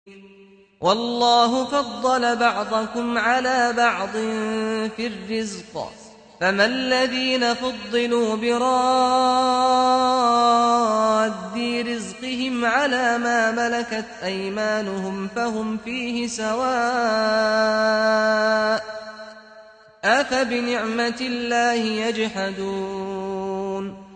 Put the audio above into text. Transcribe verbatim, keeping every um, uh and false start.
وَاللَّهُ فَضَّلَ بَعْضَكُمْ عَلَىٰ بَعْضٍ فِي الرِّزْقِ ۚ فَمَا الَّذِينَ فُضِّلُوا بِرَادِّي رِزْقِهِمْ عَلَىٰ مَا مَلَكَتْ أَيْمَانُهُمْ فَهُمْ فِيهِ سَوَاءٌ ۚ أَفَبِنِعْمَةِ اللَّهِ يَجْحَدُونَ